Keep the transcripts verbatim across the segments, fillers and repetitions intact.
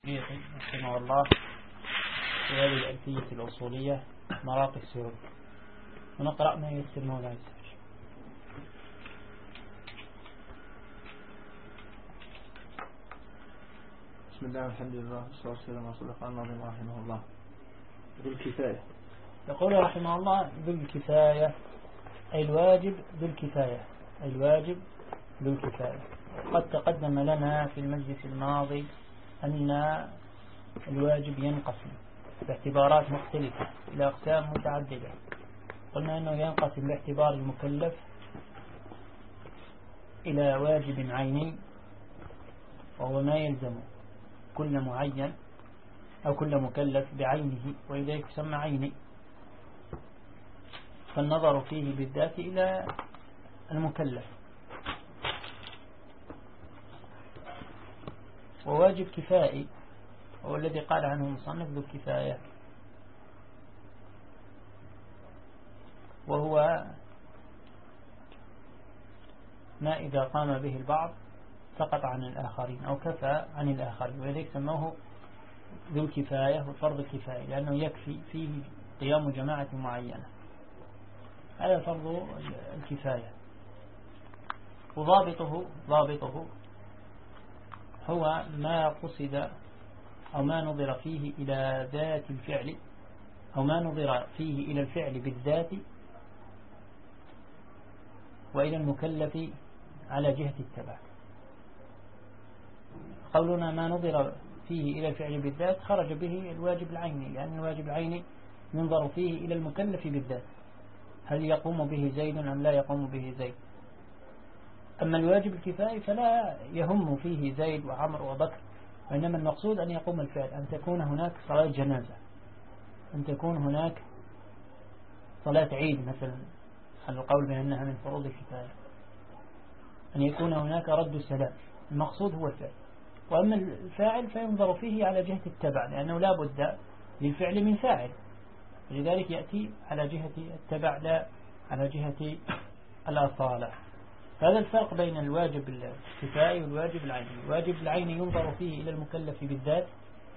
رحمه الله في هذه الألفية الأصولية مراقي السرور، ونقرأ ما يسر مولاي. بسم الله والحمد لله والصلاة والسلام على رسول الله رحمه الله. ذو الكفاية يقول رحمه الله ذو الكفاية أي الواجب ذو الكفاية أي الواجب ذو الكفاية. قد تقدم لنا في المجلس الماضي أن الواجب ينقسم باعتبارات مختلفة إلى أقسام متعددة. قلنا أنه ينقسم باعتبار المكلف إلى واجب عيني، وهو ما يلزم كل معين أو كل مكلف بعينه، ولذلك يسمى عيني، فالنظر فيه بالذات إلى المكلف. وواجب كفائي هو الذي قال عنه المصنف ذو الكفاية، وهو ما إذا قام به البعض سقط عن الآخرين أو كفى عن الآخرين، ولذلك سموه ذو الكفاية وفرض الكفاية، لأنه يكفي فيه قيام جماعة معينة. هذا فرض الكفاية. وضابطه ضابطه هو ما قصد أو ما نظر فيه إلى ذات الفعل، أو ما نظر فيه إلى الفعل بالذات وإلى المكلف على جهة التبع. قولنا ما نظر فيه إلى الفعل بالذات خرج به الواجب العيني، لأن الواجب العيني ينظر فيه إلى المكلف بالذات، هل يقوم به زيد أم لا يقوم به زيد. أما الواجب الكفائي فلا يهم فيه زيد وعمر وبكر، وإنما المقصود أن يقوم الفعل، أن تكون هناك صلاة جنازة، أن تكون هناك صلاة عيد مثلا، على القول بأنها من فروض الكفاية، أن يكون هناك رد السلام. المقصود هو الفعل. وأما الفاعل فينظر فيه على جهة التبع، لأنه لا بد للفعل من فاعل، لذلك يأتي على جهة التبع لا على جهة الأصالة. هذا الفرق بين الواجب الكفائي والواجب العيني. الواجب العيني ينظر فيه إلى المكلف بالذات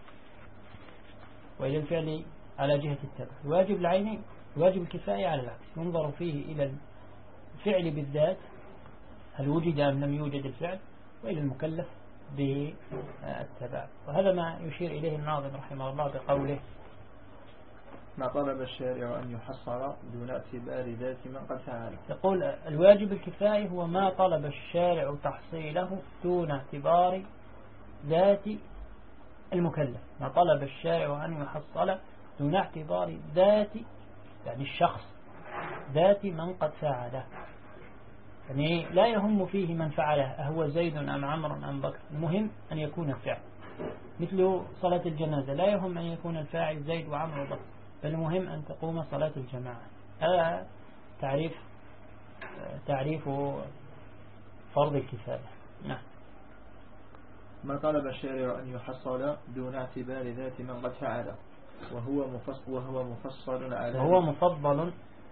وإلى الفعل على جهة التبع. الواجب العيني الواجب الكفائي على العكس، ينظر فيه إلى الفعل بالذات، هل وجد أم لم يوجد الفعل، وإلى المكلف بالتبع. وهذا ما يشير إليه الناظم رحمه الله بقوله ما طلب الشارع أن يحصر دون اعتبار ذات من قد فعله. يقول الواجب الكفائي هو ما طلب الشارع تحصيله دون اعتبار ذات المكلف. ما طلب الشارع أن يحصل دون اعتبار ذات، يعني الشخص، ذات من قد فعله، يعني لا يهم فيه من فعله أهو زيد أم عمرو أم بكر، المهم أن يكون الفعل. مثل صلاة الجنازة لا يهم أن يكون الفاعل زيد وعمرو وبكر، بل المهم أن تقوم صلاة الجماعة. هذا تعريف تعريف فرض الكفاية. نعم. ما طلب الشارع أن يحصل دون اعتبار ذات من قد فعله، وهو مفصل وهو مفصل على وهو مفضل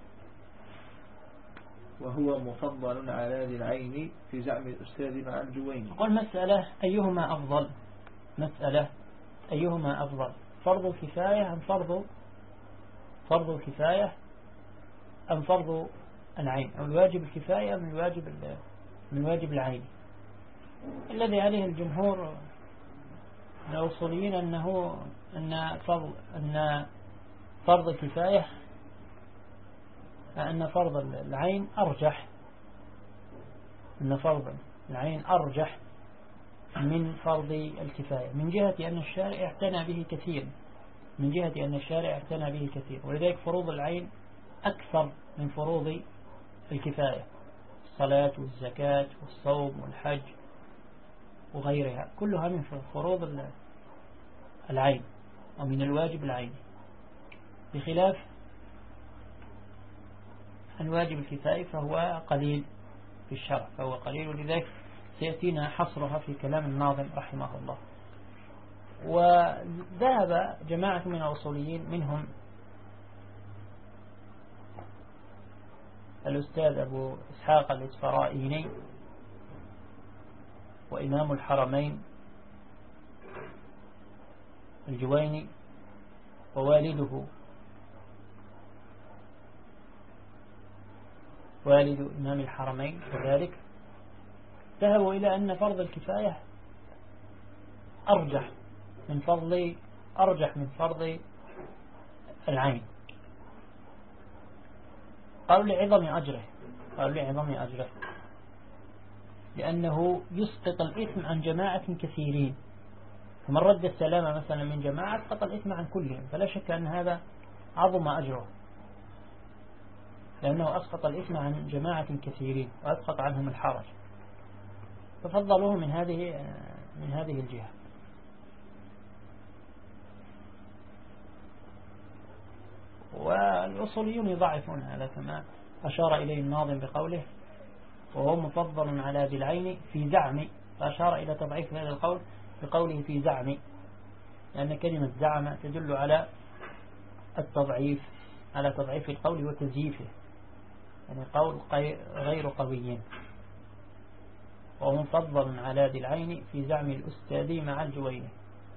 وهو مفضل على ذي العين في زعم الأستاذ مع الجوين. قل مسألة أيهما أفضل، مسألة أيهما أفضل، فرض الكفاية أم فرض فرض الكفاية أم فرض العين، أو الواجب الكفاية من الواجب من الواجب العين. الذي عليه الجمهور من الأصوليين أنه أن فرض أن فرض الكفاية أن فرض العين أرجح، أن فرض العين أرجح من فرض الكفاية، من جهة أن الشارع اعتنى به كثير من جهة أن الشارع اعتنى به كثير ولذلك فروض العين أكثر من فروض الكفاية. الصلاة والزكاة والصوم والحج وغيرها كلها من فروض العين أو من الواجب العيني، بخلاف الواجب الكفائي فهو قليل في الشرع، فهو قليل، ولذلك سيأتينا حصرها في كلام الناظم رحمه الله. وذهب جماعة من الأصوليين منهم الأستاذ أبو إسحاق الإسفرائيني وإمام الحرمين الجويني ووالده والد إمام الحرمين كذلك ذهبوا إلى أن فرض الكفاية أرجح من فرض أرجح من فرض العين. قالوا لعظم أجره قالوا لعظم أجره لأنه يسقط الإثم عن جماعة كثيرين، فمن رد السلامة مثلا من جماعة سقط الإثم عن كلهم، فلا شك أن هذا عظم أجره لأنه أسقط الإثم عن جماعة كثيرين وأسقط عنهم الحرج، ففضلوه من هذه من هذه الجهة. والأصوليون يضعفون هذا كما أشار إليه الناظم بقوله وهو مفضل على ذي العين في زعم، فأشار إلى تضعيف هذا القول بقوله في زعم، لأن كلمة زعم تدل على التضعيف على تضعيف القول وتزييفه، يعني قول غير قوي. وهو مفضل على ذي العين في زعم الأستاذ مع الجويني.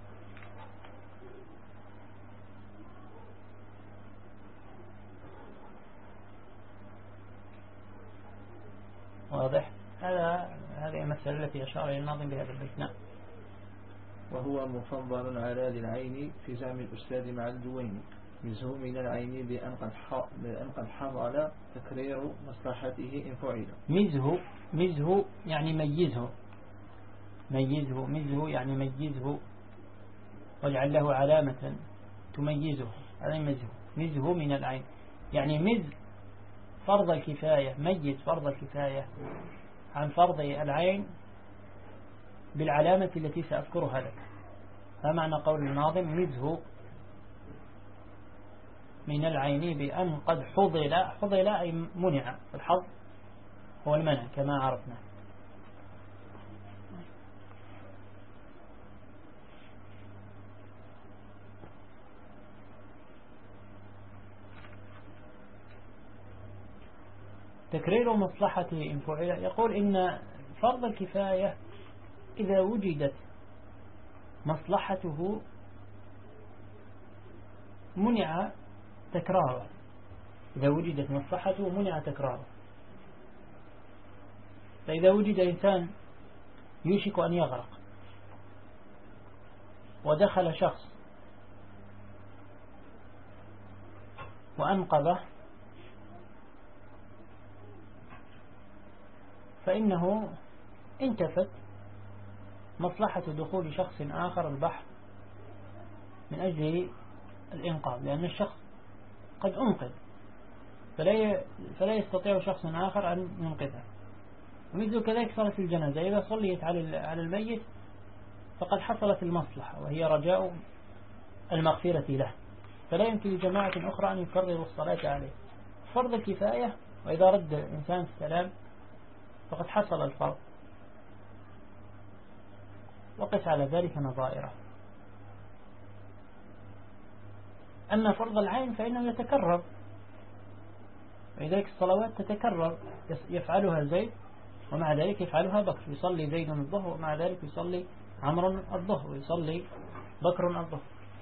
واضح؟ هذا هذه المسألة التي أشار إلى الناظم بهذا البيت. نعم. وهو مفضل على ذي العين في زعم الأستاذ مع الجويني مزه من العين بأن قد بأن قد حضر تكرير مصلحته إن فعل. مزه مزه يعني ميزه ميزه مزه يعني ميزه واجعل له علامة تميزه، هذا مزه مزه من العين، يعني مز فرض الكفاية، ميز فرض الكفاية عن فرض العين بالعلامة التي سأذكرها لك. فمعنى قول الناظم مزه من العين بأن قد حضل، حضل أي منع، الحظ هو المنع كما عرفنا. تكرير مصلحته إن فعل، يقول إن فرض الكفاية إذا وجدت مصلحته منع تكراره، إذا وجدت مصلحته منع تكراره. فإذا وجد إنسان يوشك أن يغرق ودخل شخص وأنقذه، فإنه انتفت مصلحة دخول شخص آخر البحر من أجل الإنقاذ، لأن الشخص قد أنقذ فلا فلا يستطيع شخص آخر أن ينقذه. ومثل كذلك صارت الجنازة، إذا صليت على الميت فقد حصلت المصلحة وهي رجاء المغفرة له، فلا يمكن لجماعة أخرى أن يكرروا الصلاة عليه. فرض الكفاية، وإذا رد إنسان السلام فقد حصل الفرض، وقس على ذلك نظائره. أما فرض العين فإنه يتكرر، ولذلك الصلوات تتكرر يفعلها زيد ومع ذلك يفعلها بكر، يصلي زيد الظهر ومع ذلك يصلي عمرو الظهر ويصلي بكر الظهر.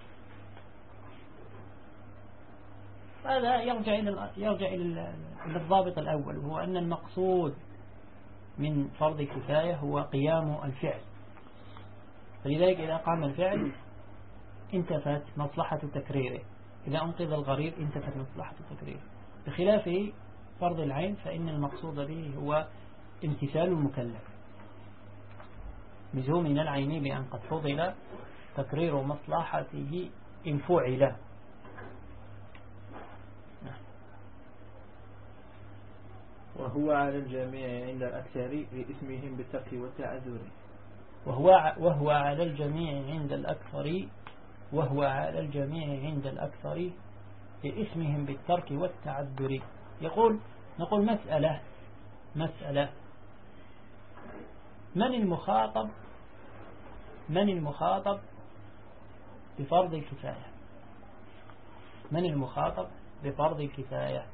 هذا يرجع إلى يرجع إلى الضابط الأول، وهو أن المقصود من فرض الكفاية هو قيام الفعل، فلذلك إذا قام الفعل انتفت مصلحة تكريره، إذا أنقذ الغريب انتفت مصلحة تكريره، بخلاف فرض العين فإن المقصود به هو امتثال المكلف. مزه من العين بأن قد فضل تكرير مصلحته إن فعل. وهو على الجميع عند الأكثر لإثمهم بالترك والتعذر. وهو وهو على الجميع عند الأكثر وهو على الجميع عند الأكثر لإثمهم بالترك والتعذر. يقول نقول مسألة مسألة من المخاطب من المخاطب بفرض الكفاية من المخاطب بفرض الكفاية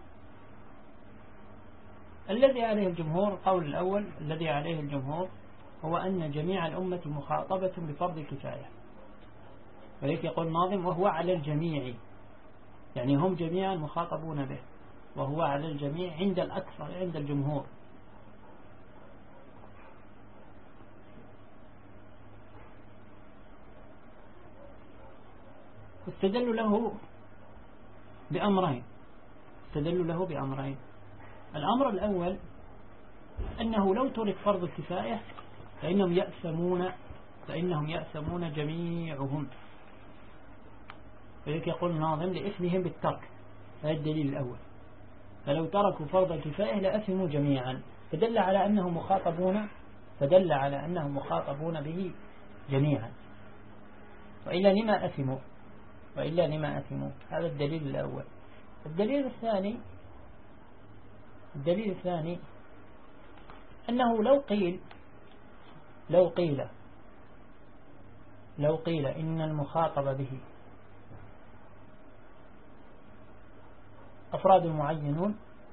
الذي عليه الجمهور، القول الأول الذي عليه الجمهور هو أن جميع الأمة مخاطبة بفرض الكفاية، ولذلك يقول الناظم وهو على الجميع، يعني هم جميعا مخاطبون به، وهو على الجميع عند الأكثر، عند الجمهور. استدلوا له بأمرين استدلوا له بأمرين الأمر الأول أنه لو ترك فرض الكفاية فإنهم يأثمون فإنهم يأثمون جميعهم، فلذلك يقول الناظم لإثمهم بالترك، هذا الدليل الأول. فلو تركوا فرض الكفاية لأثموا جميعا، فدل على أنهم مخاطبون فدل على أنهم مخاطبون به جميعا، وإلا لما أثموا وإلا لما أثموا هذا الدليل الأول. الدليل الثاني الدليل الثاني أنه لو قيل لو قيل لو قيل إن المخاطب به أفراد معينون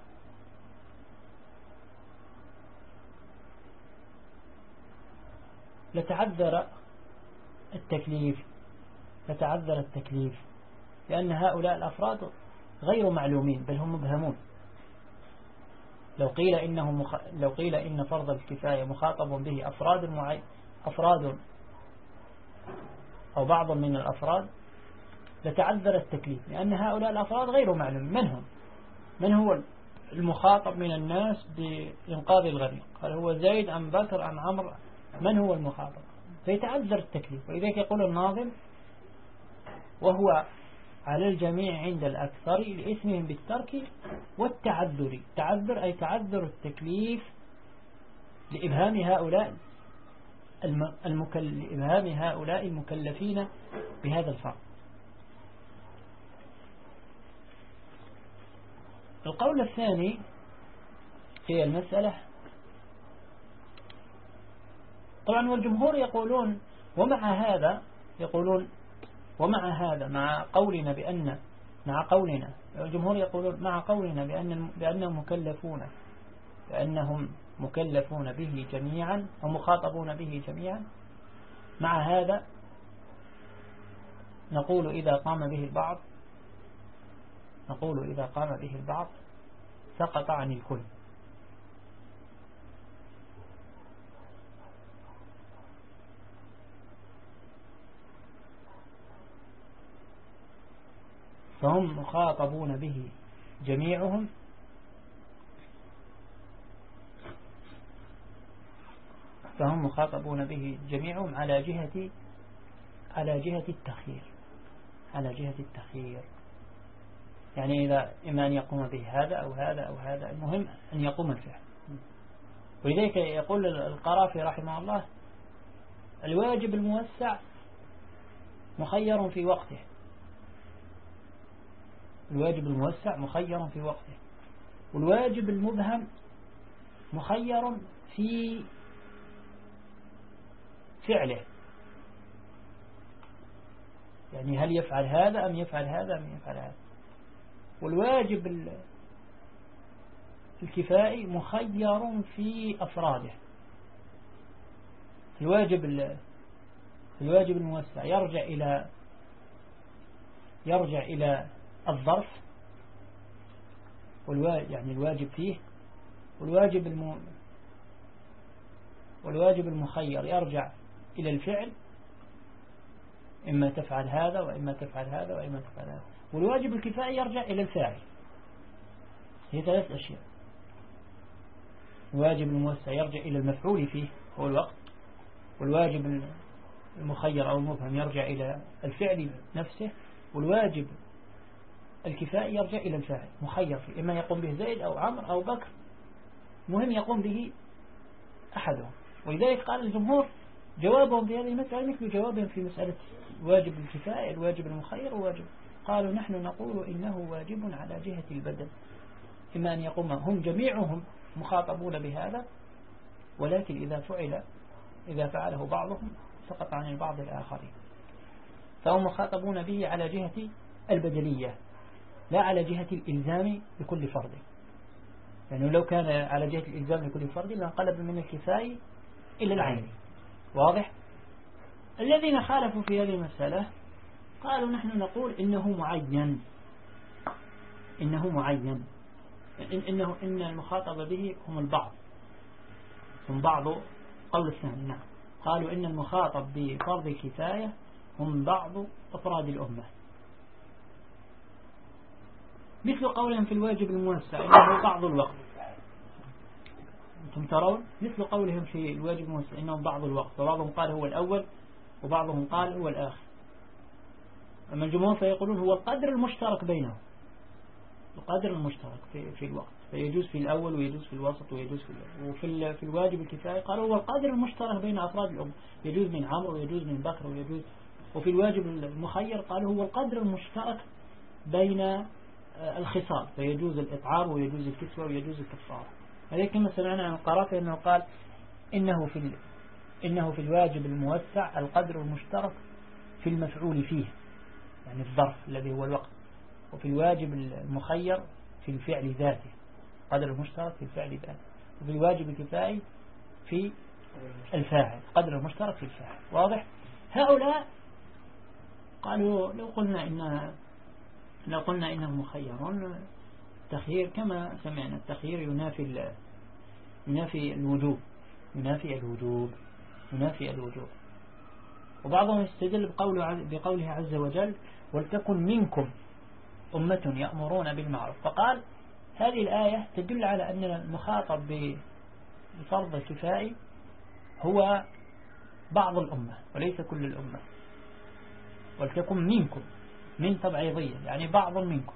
لتعذر التكليف لتعذر التكليف لأن هؤلاء الأفراد غير معلومين بل هم مبهمون. لو قيل إنه مخ... لو قيل إن فرض الكفاية مخاطب به أفراد معي... أفراد أو بعض من الأفراد لتعذر التكليف لأن هؤلاء الأفراد غير معلوم من هم من هو المخاطب من الناس بإنقاذ الغريق، هل هو زيد أم بكر أم عمرو، من هو المخاطب، فيتعذر التكليف. ولذلك يقول الناظم وهو على الجميع عند الأكثر لإثمهم بالترك والتعذر. تعذر أي تعذر التكليف لإبهام هؤلاء المكل... لإبهام هؤلاء المكلفين بهذا الفرض. القول الثاني في المسألة طبعا والجمهور يقولون ومع هذا يقولون ومع هذا مع قولنا بأن مع قولنا الجمهور يقولون مع قولنا بأن بأنهم مكلفون بأنهم مكلفون به جميعا أو مخاطبون به جميعا، مع هذا نقول إذا قام به البعض نقول إذا قام به البعض سقط عن الكل. فهم مخاطبون به جميعهم فهم مخاطبون به جميعهم على جهة على جهة التخيير على جهة التخيير يعني إذا إما أن يقوم به هذا أو هذا أو هذا، المهم أن يقوم الفعل. ولذلك يقول القرافي رحمه الله الواجب الموسع مخير في وقته الواجب الموسع مخير في وقته والواجب المبهم مخير في فعله، يعني هل يفعل هذا أم يفعل هذا أم يفعل هذا. والواجب الكفائي مخير في أفراده. الواجب الواجب الموسع يرجع إلى يرجع إلى الظرف والواجب يعني الواجب فيه، والواجب الم والواجب المخير يرجع إلى الفعل، إما تفعل هذا وإما تفعل هذا وإما تفعل هذا. والواجب الكفائي يرجع إلى الفاعل. هي ثلاث أشياء. الواجب الموسع يرجع إلى المفعول فيه هو الوقت، والواجب المخير أو المبهم يرجع إلى الفعل نفسه، والواجب الكفائي يرجع إلى الفاعل مخير فيه، إما يقوم به زيد أو عمرو أو بكر، مهم يقوم به أحدهم. ولذلك قال الجمهور جوابهم في هذه المسألة مثل جوابهم في مسألة واجب الكفاية الواجب المخير وواجب. قالوا نحن نقول إنه واجب على جهة البدل، إما أن يقوم هم جميعهم مخاطبون بهذا، ولكن إذا فعل إذا فعله بعضهم سقط عن البعض الآخرين، فهم مخاطبون به على جهة البدلية لا على جهة الإلزام بكل فرد. يعني لو كان على جهة الإلزام لكل فرد لانقلب من الكفاية إلى العين. واضح؟ الذين خالفوا في هذه المسألة قالوا نحن نقول إنه معين، إنه معين إن إنه إن المخاطب به هم البعض، هم بعض. قول الثاني نعم، قالوا إن المخاطب بفرض الكفاية هم بعض أفراد الأمة، مثل قولهم في الواجب الموسع إنه بعض الوقت. أنتم ترون مثل قولهم في الواجب الموسع إنه بعض الوقت، وبعضهم قال هو الأول وبعضهم قال هو الآخر. أما الجمهور فيقولون هو القدر المشترك بينهم، القدر المشترك في, في الوقت، فيجوز في الأول ويجوز في الوسط ويجوز في الأول. وفي في الواجب الكفاية قالوا هو القدر المشترك بين أفراد الأمة، يجوز من عمرو ويجوز من بكر ويجوز. وفي الواجب المخير قالوا هو القدر المشترك بين الخصال، فيجوز الإطعام ويجوز الكسوة ويجوز الكفارة. هذه كما سمعنا عن القرافي أنه قال إنه في إنه في الواجب الموسع القدر المشترك في المفعول فيه، يعني الظرف الذي هو الوقت. وفي الواجب المخير في الفعل ذاته، قدر المشترك في الفعل ذاته. وفي الواجب الكفائي في الفاعل، قدر المشترك في الفاعل. واضح؟ هؤلاء قالوا لو قلنا إن لو قلنا إنهم مخيرون، التخيير كما سمعنا التخيير ينافي ينافي الوجوب، ينافي الوجوب ينافي الوجوب. وبعضهم يستدل بقوله بقوله عز وجل ولتكن منكم أمة يأمرون بالمعروف، فقال هذه الآية تدل على أن المخاطب بفرض الكفائي هو بعض الأمة وليس كل الأمة. ولتكن منكم، من تبعيضية يعني بعض منكم.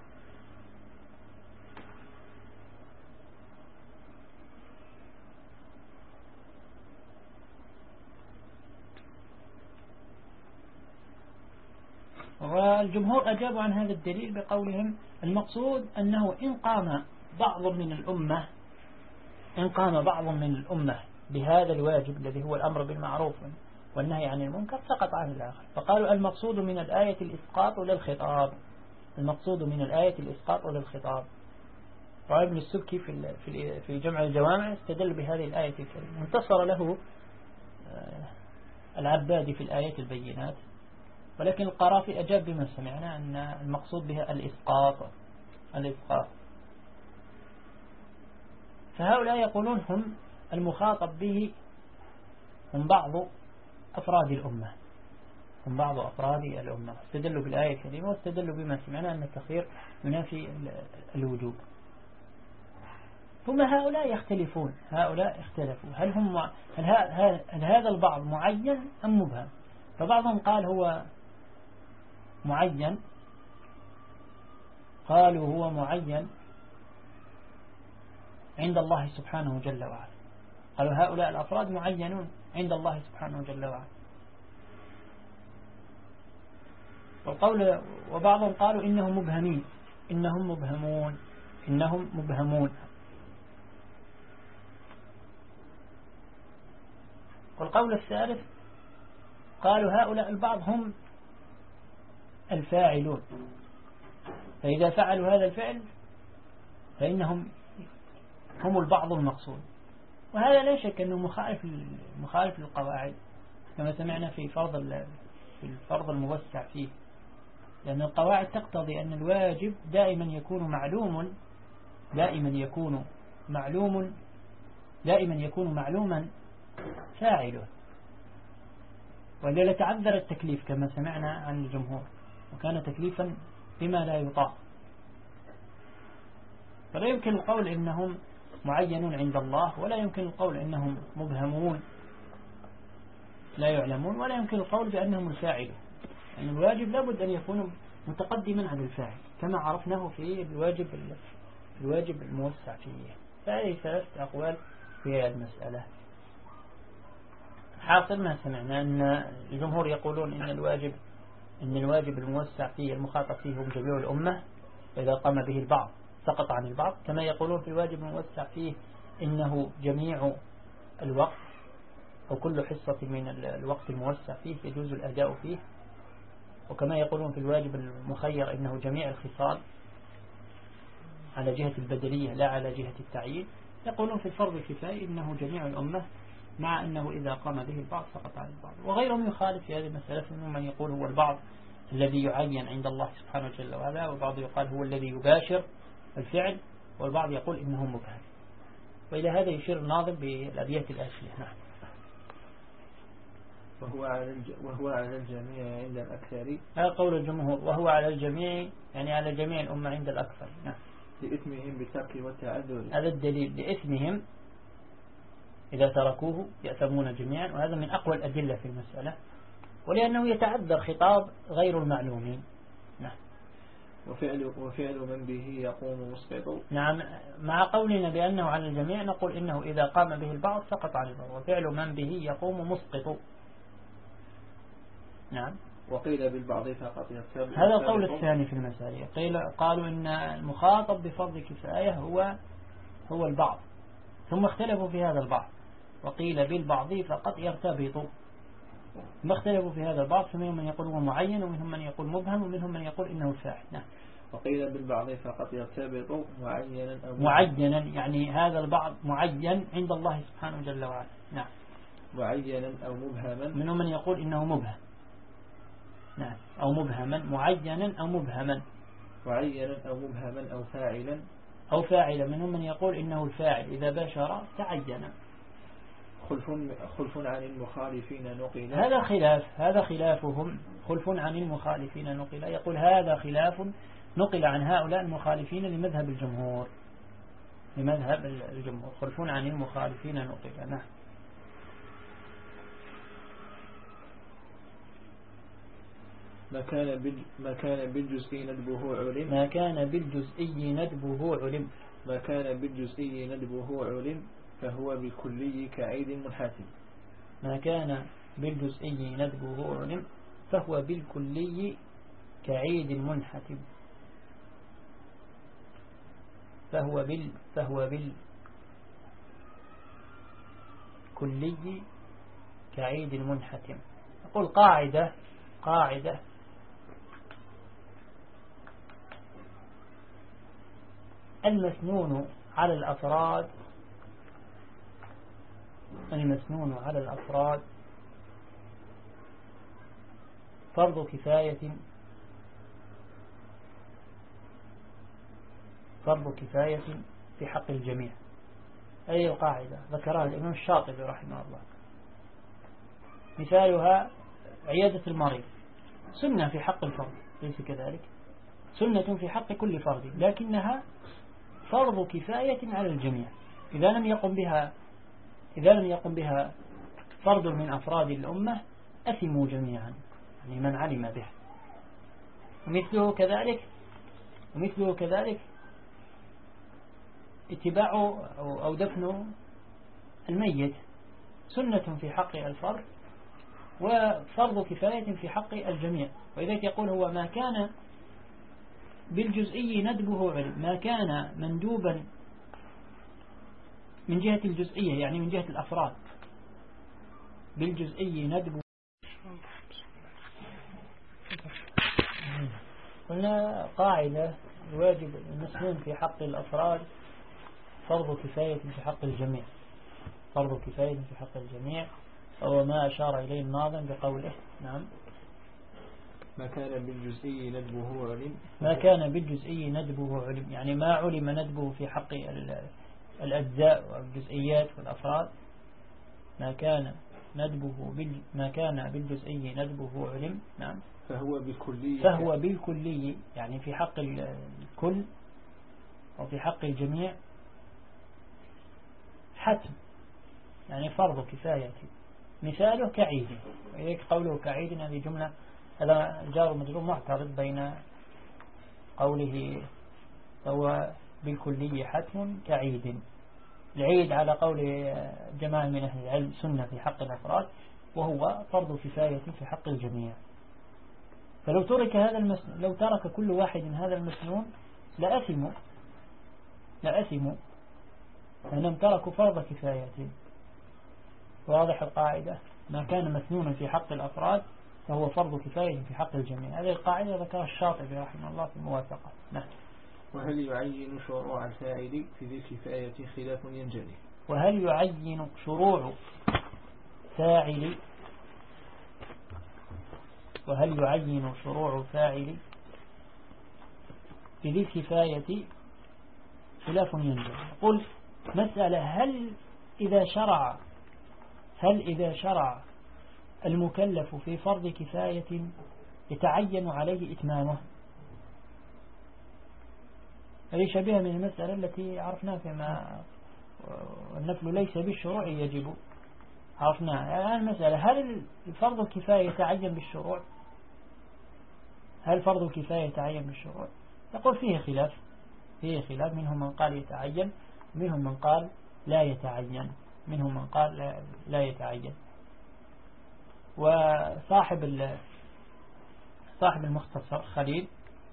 والجمهور أجابوا عن هذا الدليل بقولهم المقصود أنه إن قام بعض من الأمة إن قام بعض من الأمة بهذا الواجب الذي هو الأمر بالمعروف والنهي عن المنكر سقط عن الآخر. فقالوا المقصود من الآية الإسقاط للخطاب، المقصود من الآية الإسقاط للخطاب. وابن السبكي في في في جمع الجوامع استدل بهذه الآية الكريمة، انتصر له العبادي في الآية البينات، ولكن القرافي أجاب بما سمعنا أن المقصود بها الإسقاط الإسقاط. فهؤلاء يقولون هم المخاطب به هم بعض أفراد الأمة، هم بعض أفراد الأمة. استدلوا بالآية الكريمة واستدلوا بما سمعنا أن التخيير ينافي الوجوب. ثم هؤلاء يختلفون، هؤلاء اختلفوا هل هم هل, هل هذا البعض معين أم مبهم؟ فبعضهم قال هو معين، قالوا هو معين عند الله سبحانه جل وعلا، قالوا هؤلاء الأفراد معينون عند الله سبحانه جل وعلا. والقول وبعضهم قالوا إنهم مبهمين، إنهم مبهمون إنهم مبهمون. والقول الثالث قالوا هؤلاء البعض هم الفاعلون، فإذا فعلوا هذا الفعل فإنهم هم البعض المقصود. وهذا لا شك أنه مخالف مخالف للقواعد كما سمعنا في فرض في الفرض الموسع فيه، لأن القواعد تقتضي أن الواجب دائما يكون معلوم دائما يكون معلوم دائما يكون معلوما فاعله، ولا تعذر التكليف كما سمعنا عن الجمهور، وكان تكليفا بما لا يطاق. فلا يمكن القول إنهم معينون عند الله، ولا يمكن القول إنهم مبهمون لا يعلمون، ولا يمكن القول بأنهم الفاعلون. يعني الواجب لابد أن يكون متقدما على الفاعل كما عرفناه في الواجب الواجب الموسع فيه. فهذه ثلاثة أقوال في هذه المسألة. حاصل ما سمعنا أن الجمهور يقولون إن الواجب إن الواجب الموسع فيه المخاطب فيه هم جميع الأمة، فإذا قام به البعض سقط عن البعض، كما يقولون في الواجب الموسع فيه إنه جميع الوقت أو كل حصة من الوقت الموسع فيه يجوز الأداء فيه، وكما يقولون في الواجب المخير إنه جميع الخصال على جهة البدلية لا على جهة التعيين. يقولون في الفرض الكفائي إنه جميع الأمة مع أنه إذا قام به البعض سقط عن البعض. وغيرهم يخالف في هذه المسألة، منهم من يقول هو البعض الذي يعين عند الله سبحانه جل وعلا، وبعض يقال هو الذي يباشر الفعل، والبعض يقول إنه مبهم. وإلى هذا يشير الناظم بالأبيات الآتية. نعم. وهو على وهو على الجميع عند الأكثر. هذا قول الجمهور، وهو على الجميع يعني على جميع الأمة عند الأكثر. نعم. لإثمهم بالترك والتعذر. هذا الدليل، لإثمهم إذا تركوه يأثمون جميعا، وهذا من أقوى الأدلة في المسألة، ولأنه يتعذر خطاب غير المعلومين. نعم. وفعل, وفعل من به يقوم مسقط. نعم. مع قولنا بأنه على الجميع نقول إنه إذا قام به البعض سقط عن البعض، وفعل من به يقوم مسقط. نعم. وقيل بالبعض فقط يرتب. هذا القول الثاني في المسألة. قيل قالوا إن المخاطب بفرض كفاية هو هو البعض، ثم اختلفوا في هذا البعض، وقيل بالبعض فقط يرتبط. ثم اختلفوا في هذا البعض، فمنهم من يقول هو معين، ومنهم من يقول مبهم، ومنهم من يقول إنه فاعل. نعم. وقيل بالبعض فقط يرتبط معينا أو مبهم. معينا يعني هذا البعض معين عند الله سبحانه جل وعلا. نعم. معينا أو مبهما. منهم من يقول إنه مبهم. نعم. أو مبهما، معينا أو مبهما. معينا أو مبهما أو فاعلا أو فاعلا. منهم من يقول إنه الفاعل إذا باشر تعين. خلف خلف عن المخالفين نقل. هذا خلاف، هذا خلافهم. خلف عن المخالفين نقل، يقول هذا خلاف نقل عن هؤلاء المخالفين لمذهب الجمهور، لمذهب الجمهور. خلف عن المخالفين نقل. نعم. ما كان بال ما كان بالجزئي ندبه علم. ما كان بالجزئي ندبه علم. ما كان بالجزئي ندبه علم فهو بالكلي كعيد منحتم. ما كان بالجزئي ندبه علم فهو بالكلي كعيد منحتم. فهو بال فهو بالكلي كعيد منحتم. أقول قاعدة قاعدة المسنون على الأفراد المسنون على الأفراد فرض كفاية فرض كفاية في حق الجميع. أي القاعدة ذكرها الإمام الشاطبي رحمه الله. مثالها عيادة المريض سنة في حق الفرد، ليس كذلك؟ سنة في حق كل فرد، لكنها فرض كفاية على الجميع. إذا لم يقم بها إذا لم يقم بها فرد من أفراد الأمة أثموا جميعا، يعني من علم به. ومثله كذلك ومثله كذلك اتباع أو دفن الميت سنة في حق الفرد وفرض كفاية في حق الجميع. وإذا يقول هو ما كان بالجزئي ندبه علم، ما كان مندوبا من جهة الجزئية يعني من جهة الأفراد بالجزئي ندبه. قلنا قاعدة الواجب المسنون في حق الأفراد فرض كفاية في حق الجميع، فرض كفاية في حق الجميع، وهو ما أشار إليه الناظم بقوله. نعم. ما كان بالجزئي ندبه علم. ما كان بالجزئي ندبه علم يعني ما علم ندبه في حق الأجزاء والجزئيات والأفراد. ما كان ندبه بال ما كان بالجزئي ندبه علم. نعم. فهو بالكلي فهو بالكلي يعني في حق الكل وفي حق الجميع حتم يعني فرض كفاية. مثاله كعيد، وإذلك قوله كعيد هذه جملة، هذا الجار والمجرور معترض بين قوله هو بالكلي حتم كعيد. العيد على قول جماعة من أهل العلم سنة في حق الأفراد، وهو فرض كفاية في حق الجميع. فلو ترك هذا المسنون، لو ترك كل واحد من هذا المسنون لأثموا لأثموا لأنهم تركوا فرض كفاية. واضح القاعدة؟ ما كان مسنونا في حق الأفراد فهو فرض كفاية في حق الجميع. هذه القاعدة ذكرها الشاطبي رحمه الله في الموافقة. نعم. وهل يعين شروع الفاعل في ذي الكفاية خلاف ينجلي. وهل يعين شروع الفاعل وهل يعين شروع الفاعل في ذي الكفاية خلاف ينجل. قل مسألة هل إذا شرع هل إذا شرع المكلف في فرض كفاية يتعين عليه إتمامه؟ هذه شبيهة من المسألة التي عرفناها فيما النفل ليس بالشروع يجب، عرفناها. الآن المسألة هل فرض الكفاية يتعين بالشروع؟ هل فرض الكفاية يتعين بالشروع؟ يقول فيه خلاف فيه خلاف منهم من قال يتعين، منهم من قال لا يتعين، منهم من قال لا, لا يتعين. وصاحب صاحب المختصر خليل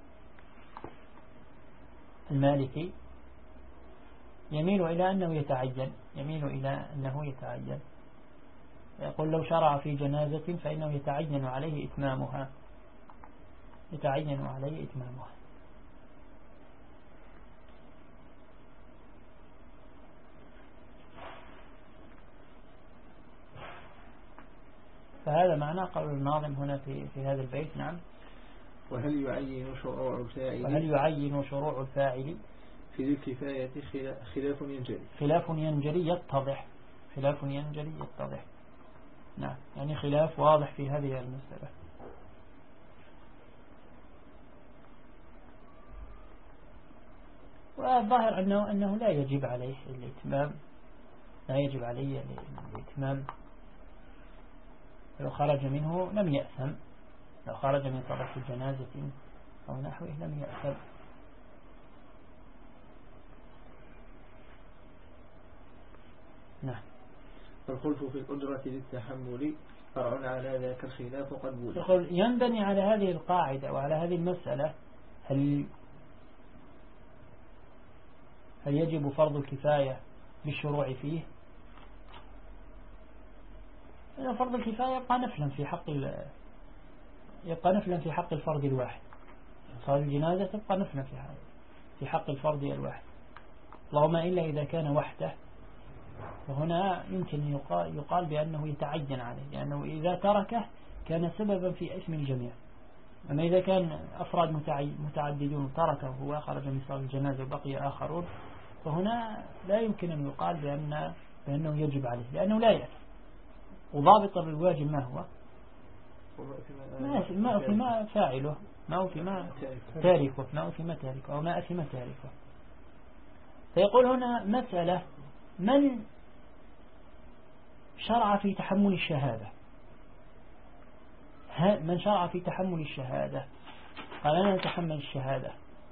المالكي يميل إلى أنه يتعين يميل إلى أنه يتعين يقول لو شرع في جنازة فإنه يتعين عليه إتمامها يتعين عليه إتمامها. فهذا معنى قول الناظم هنا في في هذا البيت. نعم. وهل يعين شروع الفاعل وهل يعين شروع الفاعل في ذي الكفاية خلاف ينجلي خلاف ينجلي يتضح خلاف ينجلي يتضح. نعم، يعني خلاف واضح في هذه المسألة. والظاهر أنه أنه لا يجب عليه الإتمام لا يجب عليه الإتمام لو خرج منه لم يأثم، لو خرج من صلاة الجنازة أو نحوه لم يأثم. نعم. فالخلف في الأجرة للتحمل فرع على ذاك الخلاف قد يقول ينبني على هذه القاعدة وعلى هذه المسألة هل هل يجب فرض الكفاية بالشروع فيه؟ إن فرض الكفاية يبقى نفلا في حق يبقى نفلا في حق الفرد الواحد. صلاة الجنازة تبقى نفلا في حق في حق الفرد الواحد، اللهم إلا إذا كان وحده، وهنا يمكن يقال, يقال بأنه يتعين عليه، لأنه إذا تركه كان سببا في اسم الجميع. أما إذا كان أفراد متعددون تركه هو خرج من صلاة الجنازة وبقي آخرون، فهنا لا يمكن أن يقال بأن بأنه يجب عليه، لأنه لا يأتي. وضابط الواجب ما هو؟ ما أثم ما فاعله، ما أثم تاركه، ما أثم تاركه أو ما أثم تاركه. فيقول هنا مسألة من شرع في تحمل الشهادة من شرع في تحمل الشهادة قال أنا أتحمل الشهادة،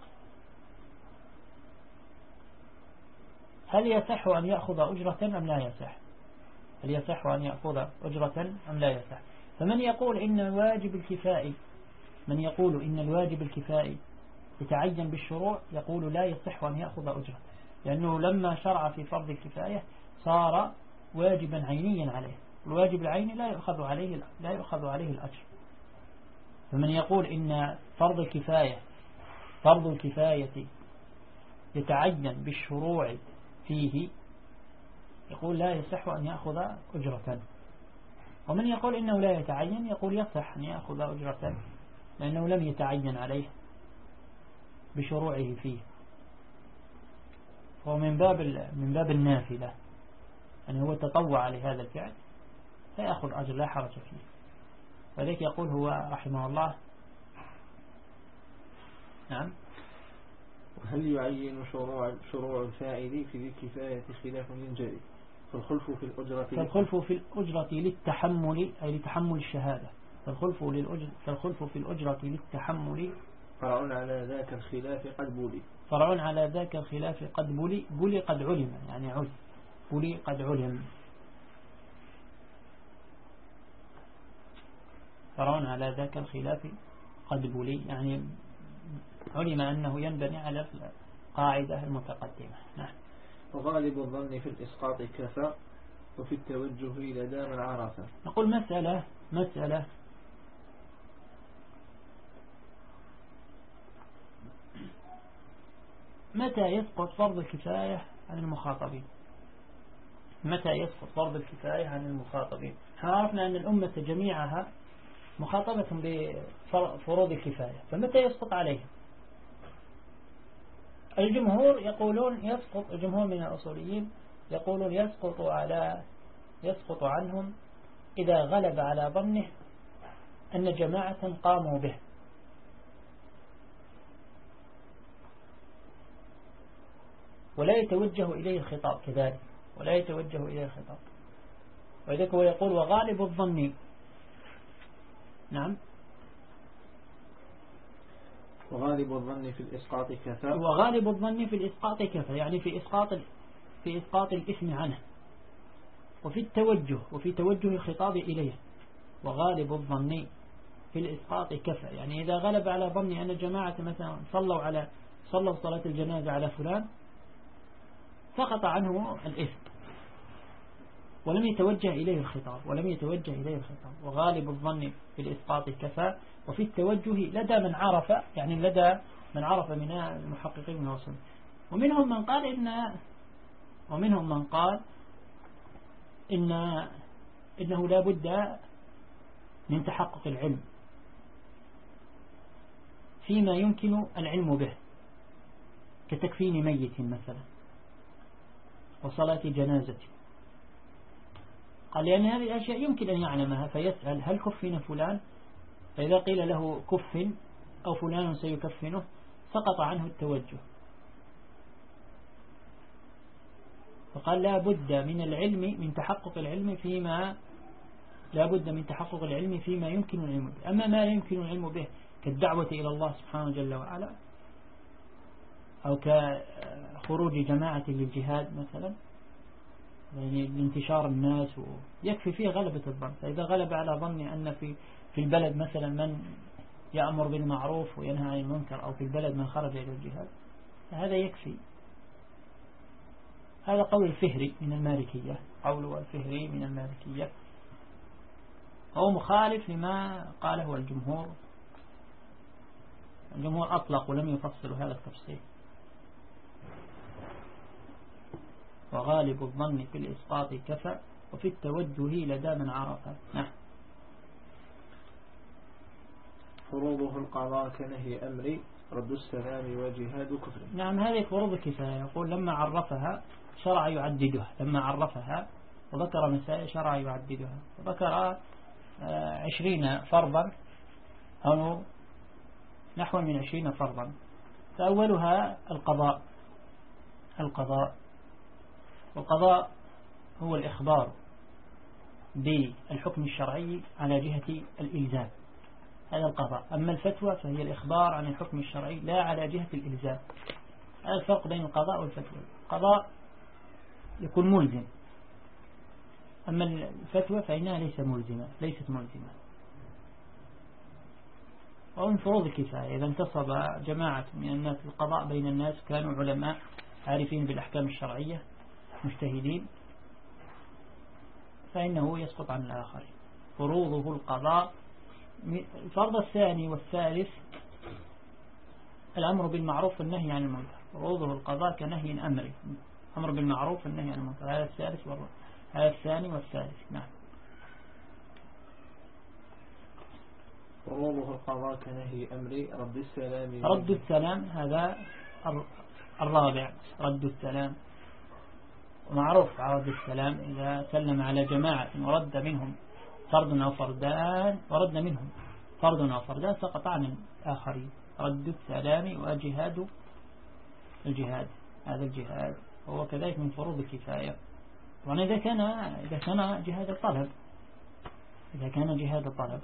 هل يصح أن يأخذ أجرة أم لا يصح؟ هل يصح أن يأخذ أجرة أم لا يصح؟ فمن يقول إن الواجب الكفائي من يقول إن الواجب الكفائي يتعين بالشروع يقول لا يصح أن يأخذ أجرة، لأنه لما شرع في فرض الكفاية صار واجبا عينيا عليه، الواجب العيني لا يؤخذ عليه لا يؤخذ عليه الأجر. فمن يقول إن فرض الكفاية فرض الكفاية يتعين بالشروع فيه يقول لا يصح أن يأخذ أجرة. ومن يقول إنه لا يتعين يقول يصح أن يأخذ أجرة لأنه لم يتعين عليه بشروعه فيه، هو من باب من باب النافلة، يعني هو تطوع لهذا الفعل فيأخذ أجر لا حرج فيه. وذلك يقول هو رحمه الله. نعم. هل يعين شروع شروع الفاعل في ذي الكفاية خلاف ينجلي فالخلف في الأجرة فالخلف في الأجرة للتحمل أي لتحمل الشهادة فالخلف للأجر فالخلف في الأجرة للتحمل فرع على ذاك الخلاف قد بولي فرع على ذاك الخلاف قد بولي بولي قد علم يعني علم بولي قد علم فرع على ذاك الخلاف قد بولي يعني علم أنه ينبني على القاعدة المتقدمة. نعم. وغالب الظن في الإسقاط كفى وفي التوجه إلى دام العرفة. نقول مسألة مسألة متى يسقط فرض الكفاية عن المخاطبين؟ متى يسقط فرض الكفاية عن المخاطبين؟ عرفنا أن الأمة جميعها مخاطبة بفروض الكفاية، فمتى يسقط عليهم؟ الجمهور يقولون يسقط، الجمهور من الأصوليين يقولون يسقط على يسقط عنهم إذا غلب على ظنه أن جماعة قاموا به، ولا يتوجه إليه الخطاب كذلك، ولا يتوجه إليه الخطاب. وذلك هو يقول وغالب الظن. نعم. وغالب الظن في الإسقاط كفى. وغالب الظن في الإسقاط كفى، يعني في إسقاط في إسقاط الإثم عنه، وفي التوجه وفي توجه الخطاب إليه. وغالب الظن في الإسقاط كفى، يعني إذا غلب على ظني أن جماعة مثلا صلوا على صلوا صلاة الجنازة على فلان سقط عنه الإثم ولم يتوجه إليه الخطاب ولم يتوجه إليه الخطاب. وغالب الظن في الإسقاط كفى، وفي التوجه لدى من عرف، يعني لدى من عرف من المحققين من الوصول. ومنهم من قال إن ومنهم من قال إن إنه لا بد من تحقق العلم فيما يمكن العلم به، كتكفين ميت مثلا وصلاة جنازة. قال لأن هذه الأشياء يمكن أن يعلمها فيسأل هل كفن فلان، فإذا قيل له كفن أو فلان سيكفنه سقط عنه التوجه. فقال لا بد من العلم، من تحقق العلم فيما لا بد من تحقق العلم فيما يمكن العلم به. أما ما لا يمكن العلم به كالدعوة إلى الله سبحانه جل وعلا، أو كخروج جماعة للجهاد مثلا، يعني لانتشار الناس، يكفي فيه غلبة الظن. فإذا غلب على ظني أن في في البلد مثلا من يأمر بالمعروف وينهى عن المنكر، أو في البلد من خرج إلى الجهاد، فهذا يكفي. هذا قول الفهري من المالكية، قول الفهري من المالكية، هو مخالف لما قاله الجمهور. الجمهور أطلق ولم يفصل هذا التفصيل. وغالب الظن في الإسقاط كفى، وفي التوجه لدى من عرفه. نعم. فروضه القضاء كنهي أمري، رد السلام وجهاد كفر. نعم، هذه فروض الكفاية. يقول لما عرفها شرع يعددها، لما عرفها وذكر مسائل شرع يعددها، وذكر عشرين فرضا أو نحو من عشرين فرضا. فأولها القضاء. القضاء والقضاء هو الإخبار بالحكم الشرعي على جهة الإلزام، هذا القضاء. أما الفتوى فهي الإخبار عن الحكم الشرعي لا على جهة الإلزام. هذا الفرق بين القضاء والفتوى. القضاء يكون ملزم، أما الفتوى فإنها ليس ملزمة ليست ملزمة. ومن فروض الكفاية إذا انتصب جماعة من الناس القضاء بين الناس كانوا علماء عارفين بالأحكام الشرعية مجتهدين، فإنه يسقط عن الآخر. فروضه القضاء. الفرض الثاني والثالث الأمر بالمعروف والنهي عن المنكر. فروضه القضاء كنهي أمري، أمر بالمعروف والنهي عن المنكر. هذا الثالث والرابع، هذا الثاني والثالث. نعم. فروضه القضاء كنهي أمري، رد السلام. رد السلام هذا الرابع، رد السلام. ومعروف رد السلام إذا سلم على جماعة ورد منهم فرد أو فردان، ورد منهم فرد أو فردان سقط عن الآخرين. رد السلام وجهاد الجهاد، هذا الجهاد هو كذلك من فروض الكفاية. وأنا إذا كان إذا كان جهاد الطلب إذا كان جهاد الطلب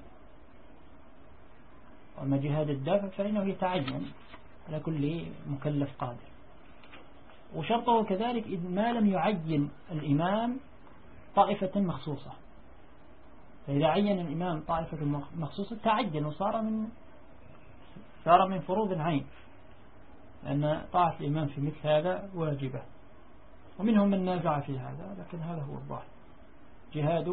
وأما جهاد الدافع فإنه يتعين على كل مكلف قادر. وشرطه كذلك إذ ما لم يعين الإمام طائفة مخصوصة. فإذا عين الإمام طائفة مخصوصة تعين وصار من صار من فروض العين، لأن طاعة الإمام في مثل هذا واجبة. ومنهم من نازع في هذا، لكن هذا هو الظاهر. جهاد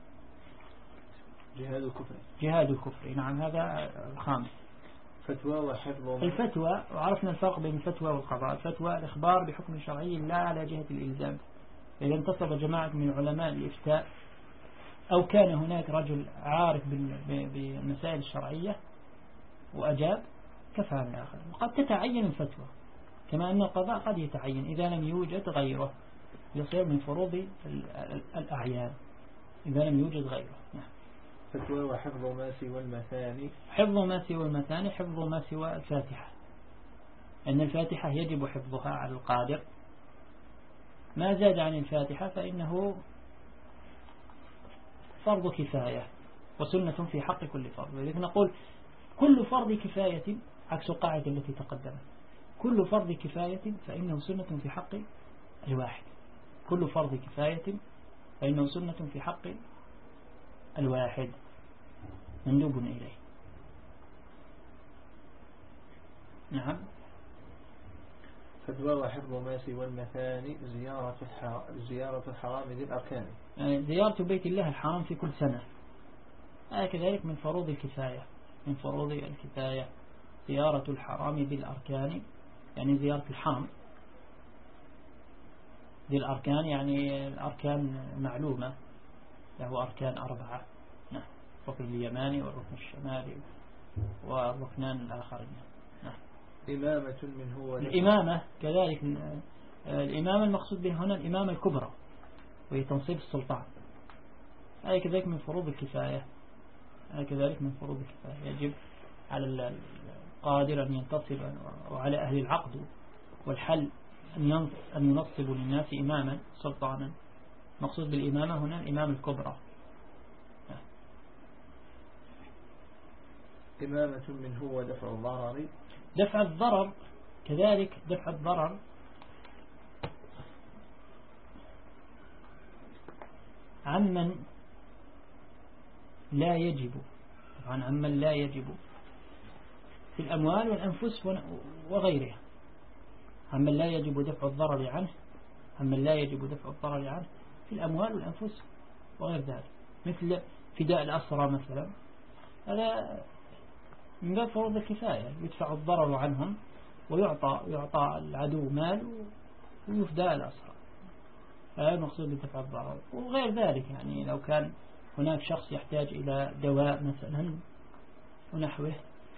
جهاد الكفر. جهاد الكفر. نعم، هذا الخامس. فتوى وحفظ. الفتوى، وعرفنا الفرق بين الفتوى والقضاء. الفتوى الإخبار بحكم شرعي لا على جهة الإلزام، إذا انتصب جماعة من العلماء الإفتاء أو كان هناك رجل عارف بالمسائل الشرعية وأجاب كفى عن الآخر. وقد تتعين الفتوى كما أن القضاء قد يتعين إذا لم يوجد غيره، يصير من فروض الأعيان إذا لم يوجد غيره. نعم. فتوى وحفظ ما سوى المثاني. حفظ ما سوى المثاني حفظ ما سوى الفاتحة، أن الفاتحة يجب حفظها على القادر. ما زاد عن الفاتحة فإنه فرض كفاية وسنة في حق كل فرض. لذلك نقول كل فرض كفاية عكس القاعدة التي تقدمت، كل فرض كفاية فإنه سنة في حق الواحد، كل فرض كفاية فإنه سنة في حق الواحد مندوب إليه. نعم. فتوى وحفظ ما سوى المثاني زيارة زيارة الحرام ذي الأركان. زيارة بيت الله الحرام في كل سنة هذا كذلك من فروض الكفاية، من فروض الكفاية زيارة الحرام بالأركان، يعني زيارة الحرم بالأركان، يعني الأركان معلومة له أركان أربعة. نعم. الركن اليماني والركن الشمالي والركنان الآخرين. نعم. إمامة من هو الإمامة كذلك. الإمامة المقصود به هنا الإمامة الكبرى وهي تنصيب السلطان، هذا كذلك من فروض الكفاية، هذا كذلك من فروض الكفاية. يجب على القادر أن ينتصب وعلى أهل العقد والحل أن ينصبوا للناس إماما سلطانا. مقصود بالإمامة هنا الإمامة الكبرى. إمامة من هو دفع الضرر. دفع الضرر كذلك، دفع الضرر عمن لا يجب، طبعا عمن لا يجب في الأموال والأنفس وغيرها، عمن لا يجب دفع الضرر عنه، عمن لا يجب دفع الضرر عنه في الأموال والأنفس وغير ذلك، مثل فداء الأسرى مثلا، هذا من باب فروض الكفاية، يدفع الضرر عنهم ويعطى يعطى العدو مال ويفداء الأسرى، هذا المقصود بدفع الضرر. وغير ذلك يعني لو كان هناك شخص يحتاج إلى دواء مثلا ونحوه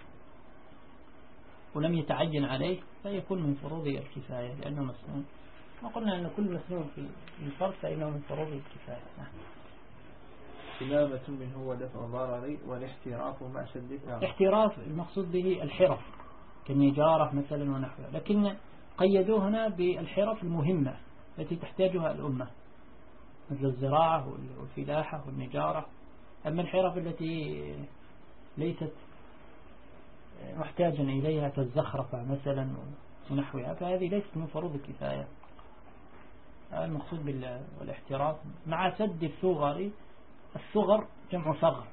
ولم يتعين عليه فيكون من فروض الكفاية لأنه مسنون. وقلنا أن كل مسنون في الفرض فإنه من فروض الكفاية. نعم. إمامة من هو دفع الضرر والاحتراف مع سدها. الاحتراف المقصود به الحرف كالنجارة مثلا ونحوه، لكن قيدوه هنا بالحرف المهمة التي تحتاجها الأمة مثل الزراعة والفلاحة والنجارة. أما الحرف التي ليست محتاجا إليها كالزخرفة مثلا ونحوها فهذه ليست من فروض الكفاية. المقصود بالاحتراف مع سد الثغر. الثغر جمع ثغر،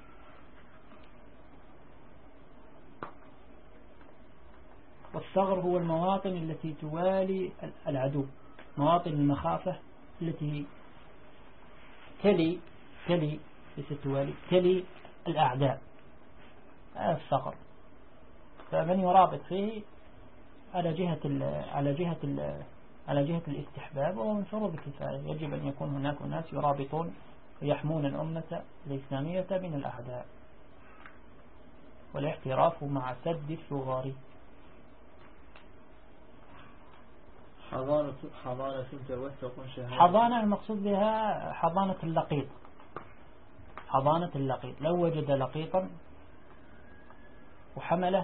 والثغر هو المواطن التي توالي العدو، مواطن المخافة التي تلي تلي ليست توالي تلي الأعداء، هذا الثغر. فمن يرابط فيه على جهة ال على جهة ال على جهة الاستحباب وهو من فروض الكفاية. يجب أن يكون هناك ناس يرابطون ويحمون الأمة الإسلامية من الأعداء. والاحتراف مع سد الثغار. حضانة حضانة توثق شهادة. حضانة المقصود بها حضانة اللقيط، حضانة اللقيط. لو وجد لقيطا وحمله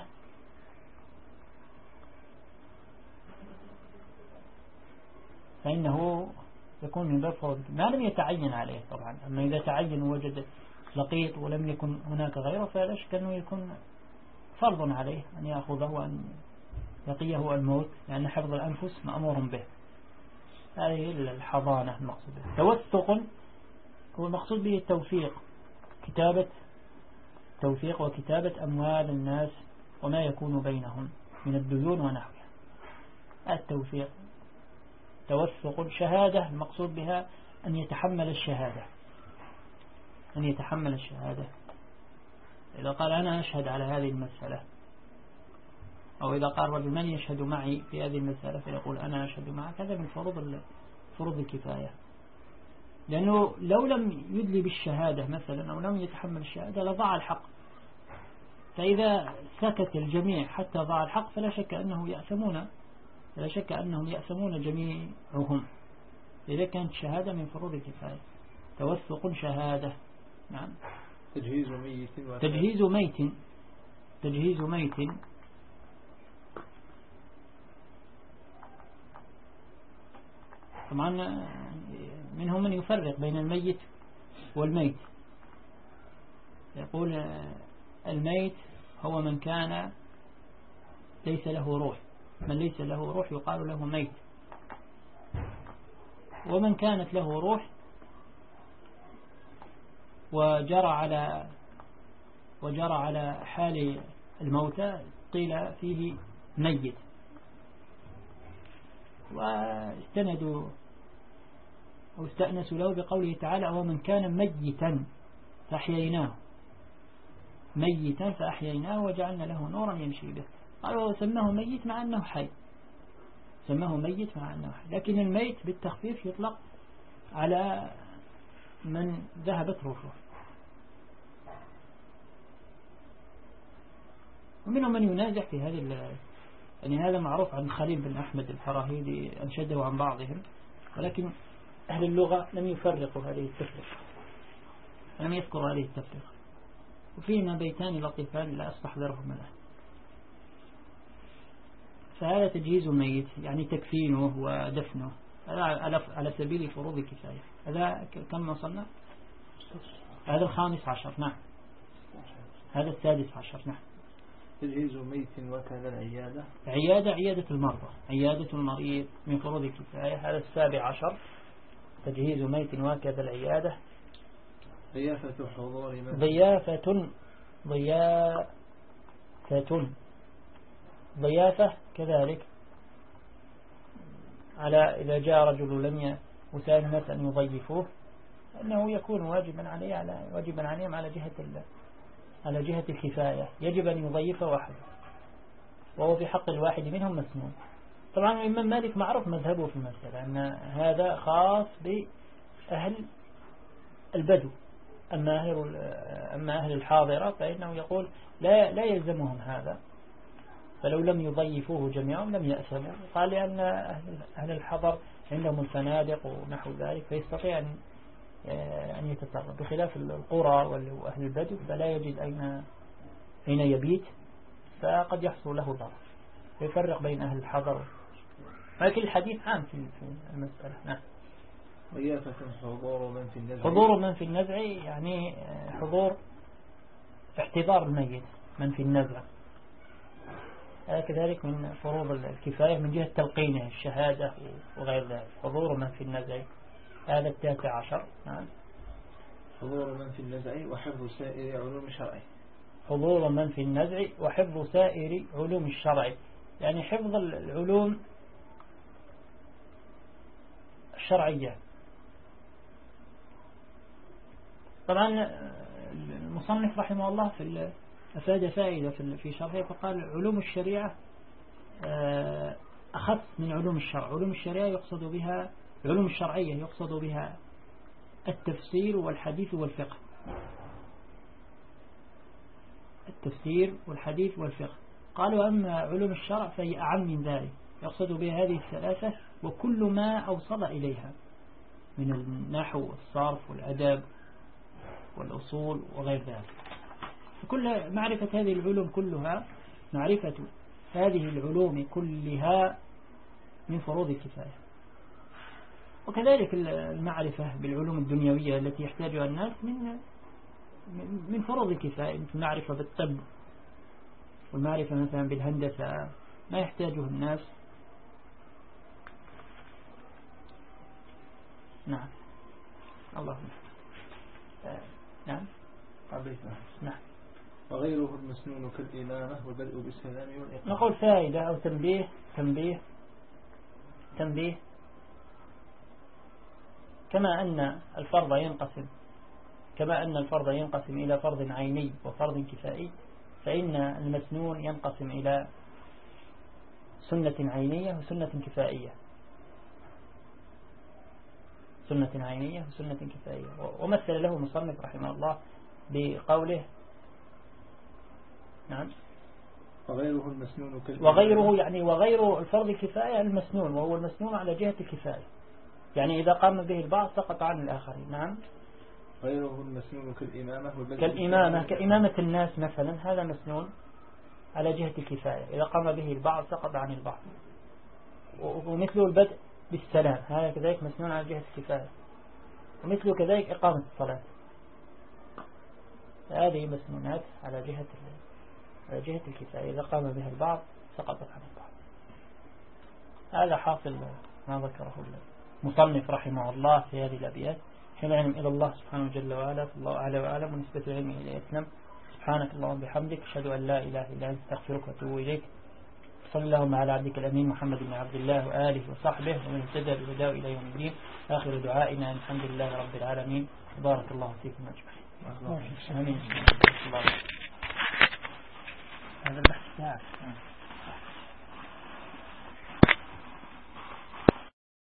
فإنه يكون من باب فروض ما لم يتعين عليه طبعا. أما إذا تعين ووجد لقيط ولم يكن هناك غيره فلا شك أنه يكون فرض عليه أن يأخذه وأن يقيه الموت، لأن حفظ الأنفس مأمور به. هذه الحضانة المقصود به. توثق هو المقصود به التوثيق، كتابة توثيق وكتابة أموال الناس وما يكون بينهم من الديون ونحوها. التوثيق توثق. شهادة المقصود بها أن يتحمل الشهادة، أن يتحمل الشهادة. إذا قال أنا أشهد على هذه المسألة، أو إذا قال رجل من يشهد معي في هذه المسألة فيقول أنا أشهد معك، هذا من فروض فروض الكفاية، لأنه لو لم يدلي بالشهادة مثلا أو لم يتحمل الشهادة لضاع الحق، فإذا سكت الجميع حتى ضاع الحق فلا شك أنه يأثمون فلا شك أنهم يأثمون جميعهم. إذا كانت شهادة من فروض الكفاية، توثق شهادة. نعم. تجهيز ميت تجهيز ميت تجهيز ميت طبعا منهم من يفرق بين الميت والميت، يقول الميت هو من كان ليس له روح، من ليس له روح يقال له ميت، ومن كانت له روح وجرى على وجرى على حال الموتى قيل فيه ميت. واستندوا واستأنسوا له بقوله تعالى ومن كان ميتا فأحييناه ميتا فأحييناه وجعلنا له نورا يمشي به. قالوا سماه ميت مع أنه حي، سماه ميت مع أنه حي، لكن الميت بالتخفيف يطلق على من ذهبت روحه. ومنهم من ينازع في هذه، يعني هذا معروف عن خليل بن أحمد الفراهيدي أنشده عن بعضهم، ولكن أهل اللغة لم يفرقوا هذه التفرقة، لم يذكروا هذه التفرقة، وفيهما بيتان لطيفان لا أستحضرهما الآن. فهذا تجهيز الميت يعني تكفينه ودفنه، هذا على سبيل فروض الكفاية. هذا كم وصلنا؟ هذا الخامس عشر. نعم. هذا السادس عشر. نعم. تجهيز ميت وكذا العيادة، عيادة عيادة المرضى، عيادة المريض من فروض الكفاية. هذا السابع عشر. تجهيز ميت وكذا العيادة. ضيافة حضور من ضيافة ضيافة ضيافة كذلك على إذا جاء رجل لم يسأل الناس أن يضيفوه أنه يكون واجبا عليه على واجبا عليهم على جهة الله على جهة الكفاية، يجب أن يضيف واحد، وهو في حق الواحد منهم مسنون. طبعا الإمام مالك معروف مذهبه في المسألة أن هذا خاص بأهل البدو، أما أهل أما أهل الحاضرة فإنه يقول لا لا يلزمهم هذا، فلو لم يضيفوه جميعهم لم يأثموا. قال لأن أهل أهل الحضر عندهم الفنادق ونحو ذلك فيستطيع أن أن يتصرف، بخلاف القرى وأهل البدو فلا يجد أين أين يبيت، فقد يحصل له ضرر. يفرق بين أهل الحضر، لكن الحديث عام في المسألة. نعم. ضيافة حضور من في النزع، حضور من في النزع يعني حضور احتضار الميت من في النزع. كذلك من فروض الكفاية من جهة تلقينه الشهادة وغير ذلك، حضور من في النزع. هذا التاسع عشر. نعم. حضور من في النزع وحفظ سائر علوم الشرع. حضور من في النزع وحفظ سائر علوم الشرع، يعني حفظ العلوم الشرعية. طبعا المصنف رحمه الله في أفاد فائدة في شرحه فقال علوم الشريعة أخص من علوم الشرع. علوم الشريعة يقصد بها العلوم الشرعية يقصد بها التفسير والحديث والفقه، التفسير والحديث والفقه. قالوا أما علوم الشرع فهي أعم من ذلك، يقصد بها هذه الثلاثة وكل ما أوصل إليها من النحو والصرف والأدب والأصول وغير ذلك. كل معرفة هذه العلوم كلها معرفة هذه العلوم كلها من فروض الكفاية. وكذلك المعرفة بالعلوم الدنيوية التي يحتاجها الناس من من فروض الكفاية، مثل المعرفة بالطب والمعرفة مثلا بالهندسة ما يحتاجه الناس. نعم. الله نعم. نعم. وغيره المسنون كالإمامة والبدء بالسلام والإقامة. نقول فائدة أو تنبيه تنبيه تنبيه كما أن الفرض ينقسم كما أن الفرض ينقسم إلى فرض عيني وفرض كفائي، فإن المسنون ينقسم إلى سنة عينية وسنة كفائية. سنة عينية وسنة كفائية. ومثل له مصنف رحمه الله بقوله نعم وغيره المسنون وغيره يعني وغيره الفرض كفاية المسنون، وهو المسنون على جهة الكفاية، يعني إذا قام به البعض سقط عن الآخرين. نعم غيره المسنون كالإمامة كالإمامة كإمامة الناس مثلا، هذا مسنون على جهة الكفاية، إذا قام به البعض سقط عن البعض. ومثله البدء بالسلام، هذا كذلك مسنون على جهة الكفاية. ومثله كذلك إقامة الصلاة، هذه مسنونات على جهة على جهة الكفاية، إذا قام بها البعض سقطت عن البعض. هذا حاصل ما ذكره المصنف رحمه الله في هذه الأبيات. حين علم إلى الله سبحانه جل وعلا، الله أعلى وأعلم، ونسبة علمه إلى يتنم. سبحانك اللهم بحمدك، أشهد أن لا إله إلا أنت، أستغفرك وأتوب إليك. صلى اللهم على عبدك الأمين محمد بن عبد الله وآله وصحبه ومن اهتدى بهداه إلى يوم الدين. آخر دعائنا الحمد لله رب العالمين. بارك الله فيكم أجمعين. آمين. هذا البحث